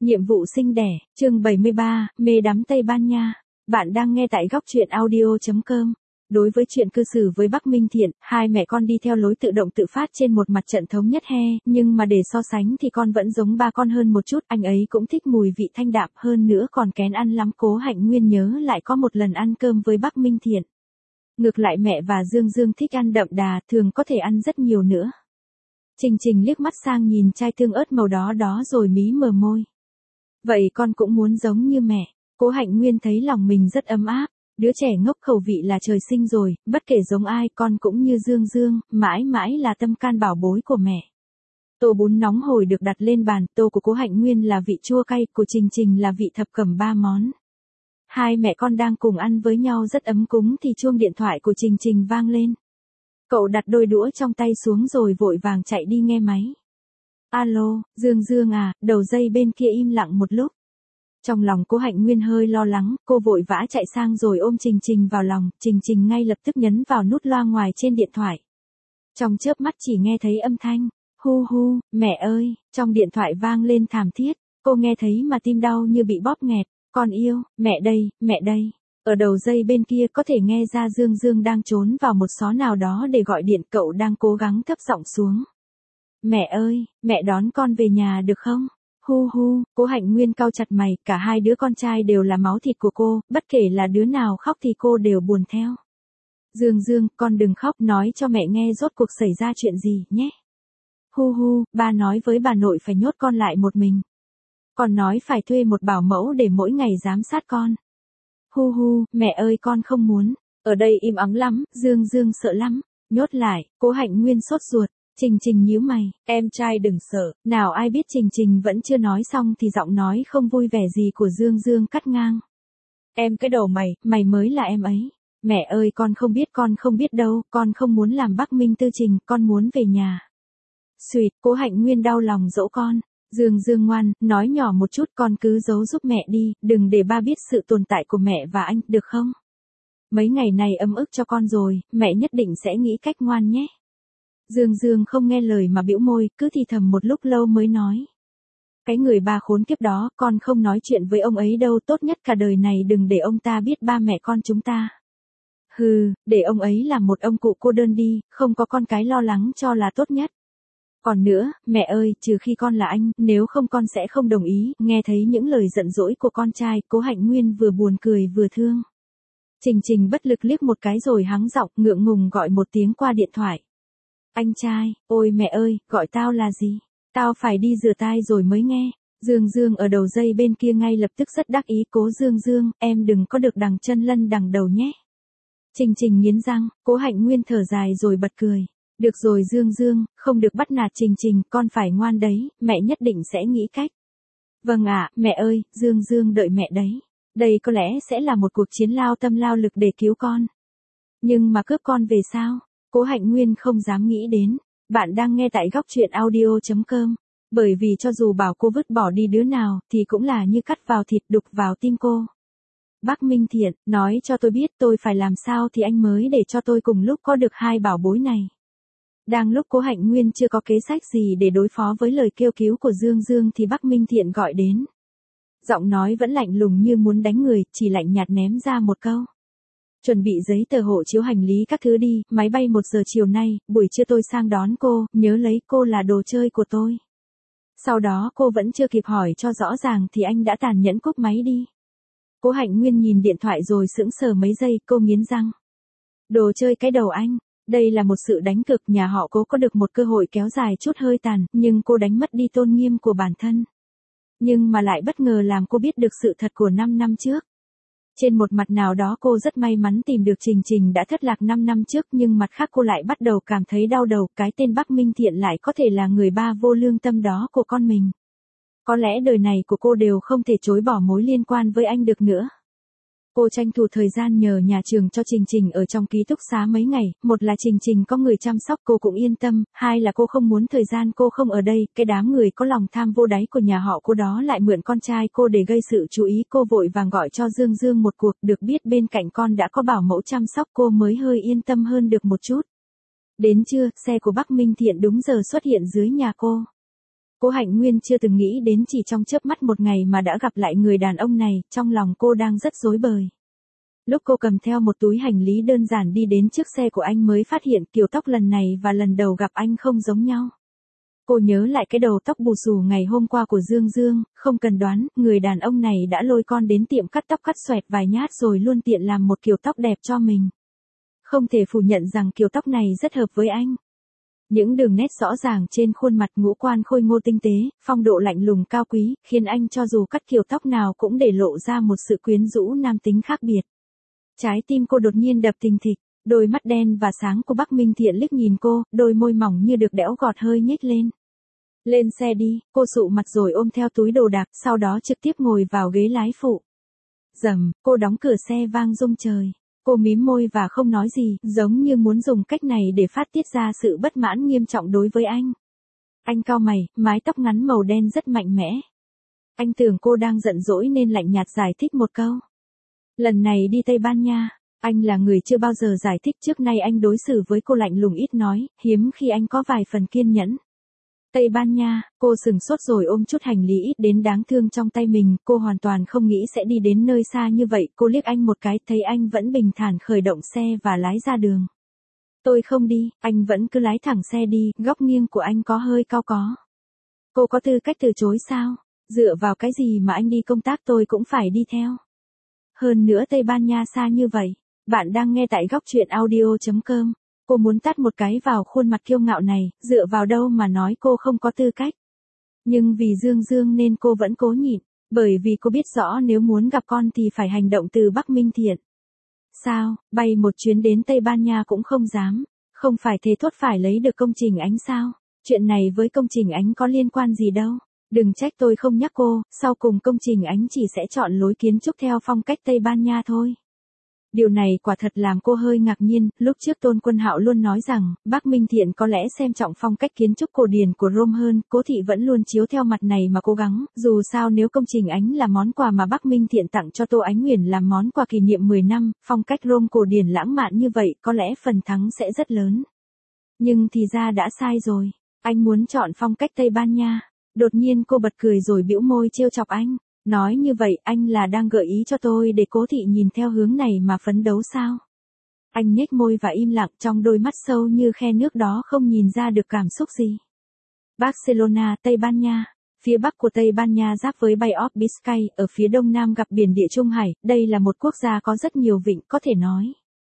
Nhiệm vụ sinh đẻ, chương 73, mê đắm Tây Ban Nha. Bạn đang nghe tại góc truyện audio.com. Đối với chuyện cư xử với Bắc Minh Thiện, hai mẹ con đi theo lối tự động tự phát trên một mặt trận thống nhất he, nhưng mà để so sánh thì con vẫn giống ba con hơn một chút, anh ấy cũng thích mùi vị thanh đạm hơn nữa còn kén ăn lắm. Cố Hạnh Nguyên nhớ lại có một lần ăn cơm với Bắc Minh Thiện. Ngược lại mẹ và Dương Dương thích ăn đậm đà, thường có thể ăn rất nhiều nữa. Trình Trình liếc mắt sang nhìn chai tương ớt màu đỏ đó rồi mí mờ môi. Vậy con cũng muốn giống như mẹ. Cố Hạnh Nguyên thấy lòng mình rất ấm áp. Đứa trẻ ngốc khẩu vị là trời sinh rồi, bất kể giống ai con cũng như Dương Dương, mãi mãi là tâm can bảo bối của mẹ. Tô bún nóng hổi được đặt lên bàn, tô của Cố Hạnh Nguyên là vị chua cay, của Trình Trình là vị thập cẩm 3 món. Hai mẹ con đang cùng ăn với nhau rất ấm cúng thì chuông điện thoại của Trình Trình vang lên. Cậu đặt đôi đũa trong tay xuống rồi vội vàng chạy đi nghe máy. Alo, Dương Dương à, đầu dây bên kia im lặng một lúc. Trong lòng Cố Hạnh Nguyên hơi lo lắng, cô vội vã chạy sang rồi ôm Trình Trình vào lòng, Trình Trình ngay lập tức nhấn vào nút loa ngoài trên điện thoại. Trong chớp mắt chỉ nghe thấy âm thanh, hu hu, mẹ ơi, trong điện thoại vang lên thảm thiết, cô nghe thấy mà tim đau như bị bóp nghẹt, con yêu, mẹ đây, mẹ đây. Ở đầu dây bên kia có thể nghe ra Dương Dương đang trốn vào một xó nào đó để gọi điện, cậu đang cố gắng thấp giọng xuống. Mẹ ơi, mẹ đón con về nhà được không? Hu hu, Cố Hạnh Nguyên cau chặt mày, cả hai đứa con trai đều là máu thịt của cô, bất kể là đứa nào khóc thì cô đều buồn theo. Dương Dương, con đừng khóc, nói cho mẹ nghe rốt cuộc xảy ra chuyện gì, nhé. Hu hu, ba nói với bà nội phải nhốt con lại một mình. Còn nói phải thuê một bảo mẫu để mỗi ngày giám sát con. Hu hu, mẹ ơi con không muốn. Ở đây im ắng lắm, Dương Dương sợ lắm. Nhốt lại, Cố Hạnh Nguyên sốt ruột. Trình Trình nhíu mày, em trai đừng sợ. Nào ai biết Trình Trình vẫn chưa nói xong thì giọng nói không vui vẻ gì của Dương Dương cắt ngang. Em cái đầu mày mới là em ấy. Mẹ ơi con không biết đâu, con không muốn làm Bắc Minh Tư Trình, con muốn về nhà. Xuyệt, Cố Hạnh Nguyên đau lòng dỗ con. Dương Dương ngoan, nói nhỏ một chút, con cứ giấu giúp mẹ đi, đừng để ba biết sự tồn tại của mẹ và anh, được không? Mấy ngày này ấm ức cho con rồi, mẹ nhất định sẽ nghĩ cách ngoan nhé. Dương Dương không nghe lời mà bĩu môi, cứ thì thầm một lúc lâu mới nói. Cái người ba khốn kiếp đó, con không nói chuyện với ông ấy đâu, tốt nhất cả đời này đừng để ông ta biết ba mẹ con chúng ta. Hừ, để ông ấy làm một ông cụ cô đơn đi, không có con cái lo lắng cho là tốt nhất. Còn nữa, mẹ ơi, trừ khi con là anh, nếu không con sẽ không đồng ý. Nghe thấy những lời giận dỗi của con trai, Cố Hạnh Nguyên vừa buồn cười vừa thương. Trình Trình bất lực liếc một cái rồi hắng giọng, ngượng ngùng gọi một tiếng qua điện thoại. Anh trai, ôi mẹ ơi, gọi tao là gì? Tao phải đi rửa tay rồi mới nghe. Dương Dương ở đầu dây bên kia ngay lập tức rất đắc ý. Cố Dương Dương, em đừng có được đằng chân lân đằng đầu nhé. Trình Trình nghiến răng, Cố Hạnh Nguyên thở dài rồi bật cười. Được rồi Dương Dương, không được bắt nạt Trình Trình, con phải ngoan đấy, mẹ nhất định sẽ nghĩ cách. Vâng ạ, mẹ ơi, Dương Dương đợi mẹ đấy. Đây có lẽ sẽ là một cuộc chiến lao tâm lao lực để cứu con. Nhưng mà cướp con về sao? Cố Hạnh Nguyên không dám nghĩ đến. Bạn đang nghe tại góc truyện audio.com. Bởi vì cho dù bảo cô vứt bỏ đi đứa nào, thì cũng là như cắt vào thịt đục vào tim cô. Bắc Minh Thiện, nói cho tôi biết tôi phải làm sao thì anh mới để cho tôi cùng lúc có được hai bảo bối này. Đang lúc Cố Hạnh Nguyên chưa có kế sách gì để đối phó với lời kêu cứu của Dương Dương thì Bắc Minh Thiện gọi đến. Giọng nói vẫn lạnh lùng như muốn đánh người, chỉ lạnh nhạt ném ra một câu. Chuẩn bị giấy tờ hộ chiếu hành lý các thứ đi, máy bay 1 giờ chiều nay, buổi trưa tôi sang đón cô, nhớ lấy cô là đồ chơi của tôi. Sau đó cô vẫn chưa kịp hỏi cho rõ ràng thì anh đã tàn nhẫn cúp máy đi. Cố Hạnh Nguyên nhìn điện thoại rồi sững sờ mấy giây, cô nghiến răng. Đồ chơi cái đầu anh. Đây là một sự đánh cực, nhà họ Cố có được một cơ hội kéo dài chút hơi tàn, nhưng cô đánh mất đi tôn nghiêm của bản thân. Nhưng mà lại bất ngờ làm cô biết được sự thật của 5 năm trước. Trên một mặt nào đó cô rất may mắn tìm được Trình Trình đã thất lạc 5 năm trước, nhưng mặt khác cô lại bắt đầu cảm thấy đau đầu, cái tên Bắc Minh Thiện lại có thể là người ba vô lương tâm đó của con mình. Có lẽ đời này của cô đều không thể chối bỏ mối liên quan với anh được nữa. Cô tranh thủ thời gian nhờ nhà trường cho Trình Trình ở trong ký túc xá mấy ngày, một là Trình Trình có người chăm sóc cô cũng yên tâm, hai là cô không muốn thời gian cô không ở đây, cái đám người có lòng tham vô đáy của nhà họ cô đó lại mượn con trai cô để gây sự chú ý. Cô vội vàng gọi cho Dương Dương một cuộc, được biết bên cạnh con đã có bảo mẫu chăm sóc, cô mới hơi yên tâm hơn được một chút. Đến trưa, xe của Bắc Minh Thiện đúng giờ xuất hiện dưới nhà cô. Cố Hạnh Nguyên chưa từng nghĩ đến chỉ trong chớp mắt một ngày mà đã gặp lại người đàn ông này, trong lòng cô đang rất rối bời. Lúc cô cầm theo một túi hành lý đơn giản đi đến trước xe của anh mới phát hiện kiểu tóc lần này và lần đầu gặp anh không giống nhau. Cô nhớ lại cái đầu tóc bù xù ngày hôm qua của Dương Dương, không cần đoán, người đàn ông này đã lôi con đến tiệm cắt tóc cắt xoẹt vài nhát rồi luôn tiện làm một kiểu tóc đẹp cho mình. Không thể phủ nhận rằng kiểu tóc này rất hợp với anh. Những đường nét rõ ràng trên khuôn mặt, ngũ quan khôi ngô tinh tế, phong độ lạnh lùng cao quý, khiến anh cho dù cắt kiểu tóc nào cũng để lộ ra một sự quyến rũ nam tính khác biệt. Trái tim cô đột nhiên đập thình thịch, đôi mắt đen và sáng của Bắc Minh Thiện liếc nhìn cô, đôi môi mỏng như được đẽo gọt hơi nhếch lên. Lên xe đi, cô sụ mặt rồi ôm theo túi đồ đạc, sau đó trực tiếp ngồi vào ghế lái phụ. Rầm, cô đóng cửa xe vang rung trời. Cô mím môi và không nói gì, giống như muốn dùng cách này để phát tiết ra sự bất mãn nghiêm trọng đối với anh. Anh cau mày, mái tóc ngắn màu đen rất mạnh mẽ. Anh tưởng cô đang giận dỗi nên lạnh nhạt giải thích một câu. Lần này đi Tây Ban Nha, anh là người chưa bao giờ giải thích, trước nay anh đối xử với cô lạnh lùng ít nói, hiếm khi anh có vài phần kiên nhẫn. Tây Ban Nha, cô sừng sốt rồi ôm chút hành lý ít đến đáng thương trong tay mình, cô hoàn toàn không nghĩ sẽ đi đến nơi xa như vậy, cô liếc anh một cái, thấy anh vẫn bình thản khởi động xe và lái ra đường. Tôi không đi, anh vẫn cứ lái thẳng xe đi, góc nghiêng của anh có hơi cao có. Cô có tư cách từ chối sao? Dựa vào cái gì mà anh đi công tác tôi cũng phải đi theo? Hơn nữa Tây Ban Nha xa như vậy. Bạn đang nghe tại góc truyện audio.com. Cô muốn tát một cái vào khuôn mặt kiêu ngạo này, dựa vào đâu mà nói cô không có tư cách. Nhưng vì Dương Dương nên cô vẫn cố nhịn, bởi vì cô biết rõ nếu muốn gặp con thì phải hành động từ Bắc Minh Thiện. Sao, bay một chuyến đến Tây Ban Nha cũng không dám, không phải thế thốt phải lấy được công trình ánh sao? Chuyện này với công trình ánh có liên quan gì đâu. Đừng trách tôi không nhắc cô, sau cùng công trình ánh chỉ sẽ chọn lối kiến trúc theo phong cách Tây Ban Nha thôi. Điều này quả thật làm cô hơi ngạc nhiên, lúc trước Tôn Quân Hạo luôn nói rằng, Bắc Minh Thiện có lẽ xem trọng phong cách kiến trúc cổ điển của Rome hơn, Cố Thị vẫn luôn chiếu theo mặt này mà cố gắng, dù sao nếu công trình ánh là món quà mà Bắc Minh Thiện tặng cho Tô Ánh Uyển làm món quà kỷ niệm 10 năm, phong cách Rome cổ điển lãng mạn như vậy có lẽ phần thắng sẽ rất lớn. Nhưng thì ra đã sai rồi, anh muốn chọn phong cách Tây Ban Nha. Đột nhiên cô bật cười rồi bĩu môi trêu chọc anh. Nói như vậy anh là đang gợi ý cho tôi để Cố Thị nhìn theo hướng này mà phấn đấu sao? Anh nhếch môi và im lặng, trong đôi mắt sâu như khe nước đó không nhìn ra được cảm xúc gì. Barcelona, Tây Ban Nha. Phía bắc của Tây Ban Nha giáp với Bay of Biscay, ở phía đông nam gặp biển Địa Trung Hải, đây là một quốc gia có rất nhiều vịnh, có thể nói.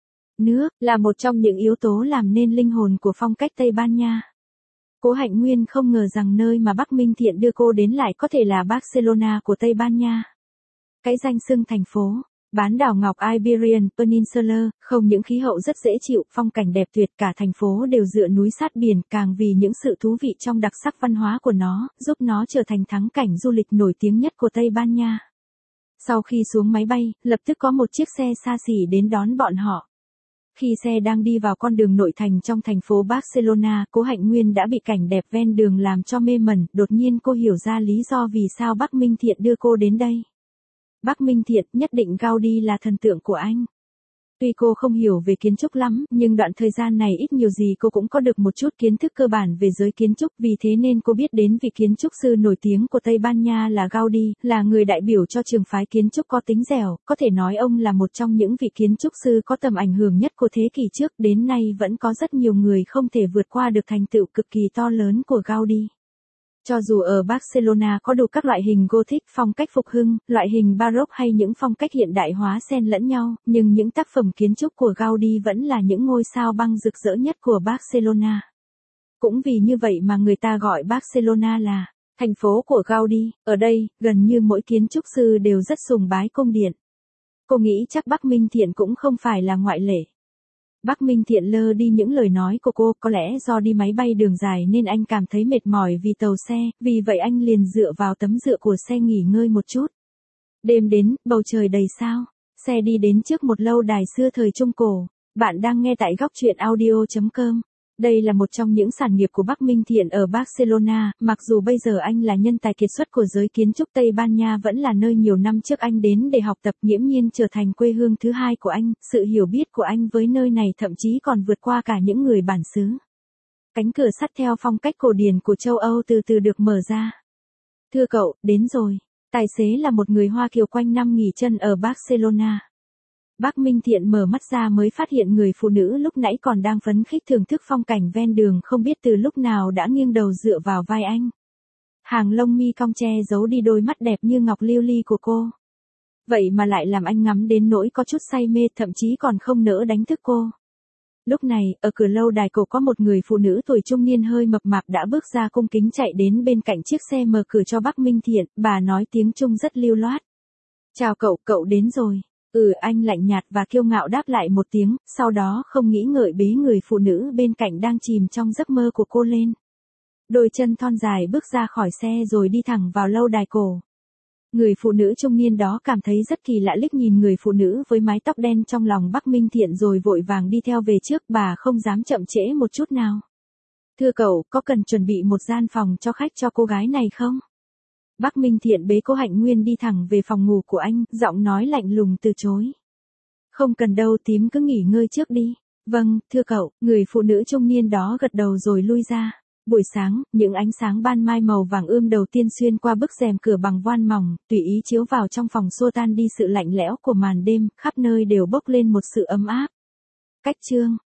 Nước là một trong những yếu tố làm nên linh hồn của phong cách Tây Ban Nha. Cố Hạnh Nguyên không ngờ rằng nơi mà Bắc Minh Thiện đưa cô đến lại có thể là Barcelona của Tây Ban Nha. Cái danh xưng thành phố, bán đảo ngọc Iberian Peninsula, không những khí hậu rất dễ chịu, phong cảnh đẹp tuyệt, cả thành phố đều dựa núi sát biển, càng vì những sự thú vị trong đặc sắc văn hóa của nó, giúp nó trở thành thắng cảnh du lịch nổi tiếng nhất của Tây Ban Nha. Sau khi xuống máy bay, lập tức có một chiếc xe xa xỉ đến đón bọn họ. Khi xe đang đi vào con đường nội thành trong thành phố Barcelona, Cố Hạnh Nguyên đã bị cảnh đẹp ven đường làm cho mê mẩn, đột nhiên cô hiểu ra lý do vì sao Bắc Minh Thiện đưa cô đến đây. Bắc Minh Thiện, nhất định Gaudi là thần tượng của anh. Tuy cô không hiểu về kiến trúc lắm, nhưng đoạn thời gian này ít nhiều gì cô cũng có được một chút kiến thức cơ bản về giới kiến trúc, vì thế nên cô biết đến vị kiến trúc sư nổi tiếng của Tây Ban Nha là Gaudi, là người đại biểu cho trường phái kiến trúc có tính dẻo, có thể nói ông là một trong những vị kiến trúc sư có tầm ảnh hưởng nhất của thế kỷ trước, đến nay vẫn có rất nhiều người không thể vượt qua được thành tựu cực kỳ to lớn của Gaudi. Cho dù ở Barcelona có đủ các loại hình Gothic, phong cách phục hưng, loại hình Baroque hay những phong cách hiện đại hóa xen lẫn nhau, nhưng những tác phẩm kiến trúc của Gaudi vẫn là những ngôi sao băng rực rỡ nhất của Barcelona. Cũng vì như vậy mà người ta gọi Barcelona là thành phố của Gaudi. Ở đây, gần như mỗi kiến trúc sư đều rất sùng bái cung điện. Cô nghĩ chắc Bắc Minh Thiện cũng không phải là ngoại lệ. Bắc Minh Thiện lơ đi những lời nói của cô, có lẽ do đi máy bay đường dài nên anh cảm thấy mệt mỏi vì tàu xe, vì vậy anh liền dựa vào tấm dựa của xe nghỉ ngơi một chút. Đêm đến, bầu trời đầy sao, xe đi đến trước một lâu đài xưa thời Trung Cổ. Bạn đang nghe tại góc truyện audio.com. Đây là một trong những sản nghiệp của Bắc Minh Thiện ở Barcelona, mặc dù bây giờ anh là nhân tài kiệt xuất của giới kiến trúc Tây Ban Nha vẫn là nơi nhiều năm trước anh đến để học tập, nghiễm nhiên trở thành quê hương thứ hai của anh, sự hiểu biết của anh với nơi này thậm chí còn vượt qua cả những người bản xứ. cánh cửa sắt theo phong cách cổ điển của châu Âu từ từ được mở ra. Thưa cậu, đến rồi. Tài xế là một người Hoa Kiều quanh năm nghỉ chân ở Barcelona. Bác Minh Thiện mở mắt ra mới phát hiện người phụ nữ lúc nãy còn đang phấn khích thưởng thức phong cảnh ven đường không biết từ lúc nào đã nghiêng đầu dựa vào vai anh. Hàng lông mi cong che giấu đi đôi mắt đẹp như ngọc lưu ly của cô. Vậy mà lại làm anh ngắm đến nỗi có chút say mê, thậm chí còn không nỡ đánh thức cô. Lúc này, ở cửa lâu đài cổ có một người phụ nữ tuổi trung niên hơi mập mạp đã bước ra cung kính chạy đến bên cạnh chiếc xe mở cửa cho bác Minh Thiện, bà nói tiếng Trung rất lưu loát. Chào cậu, cậu đến rồi. Anh lạnh nhạt và kiêu ngạo đáp lại một tiếng, sau đó không nghĩ ngợi bế người phụ nữ bên cạnh đang chìm trong giấc mơ của cô lên. Đôi chân thon dài bước ra khỏi xe rồi đi thẳng vào lâu đài cổ. Người phụ nữ trung niên đó cảm thấy rất kỳ lạ, liếc nhìn người phụ nữ với mái tóc đen trong lòng Bác Minh Thiện rồi vội vàng đi theo về trước, bà không dám chậm trễ một chút nào. Thưa cậu, có cần chuẩn bị một gian phòng cho khách cho cô gái này không? Bác Minh Thiện bế cô Hạnh Nguyên đi thẳng về phòng ngủ của anh, giọng nói lạnh lùng từ chối. Không cần đâu, tím cứ nghỉ ngơi trước đi. Vâng, thưa cậu, người phụ nữ trung niên đó gật đầu rồi lui ra. Buổi sáng, những ánh sáng ban mai màu vàng ươm đầu tiên xuyên qua bức rèm cửa bằng voan mỏng, tùy ý chiếu vào trong phòng xua tan đi sự lạnh lẽo của màn đêm, khắp nơi đều bốc lên một sự ấm áp. Cách chương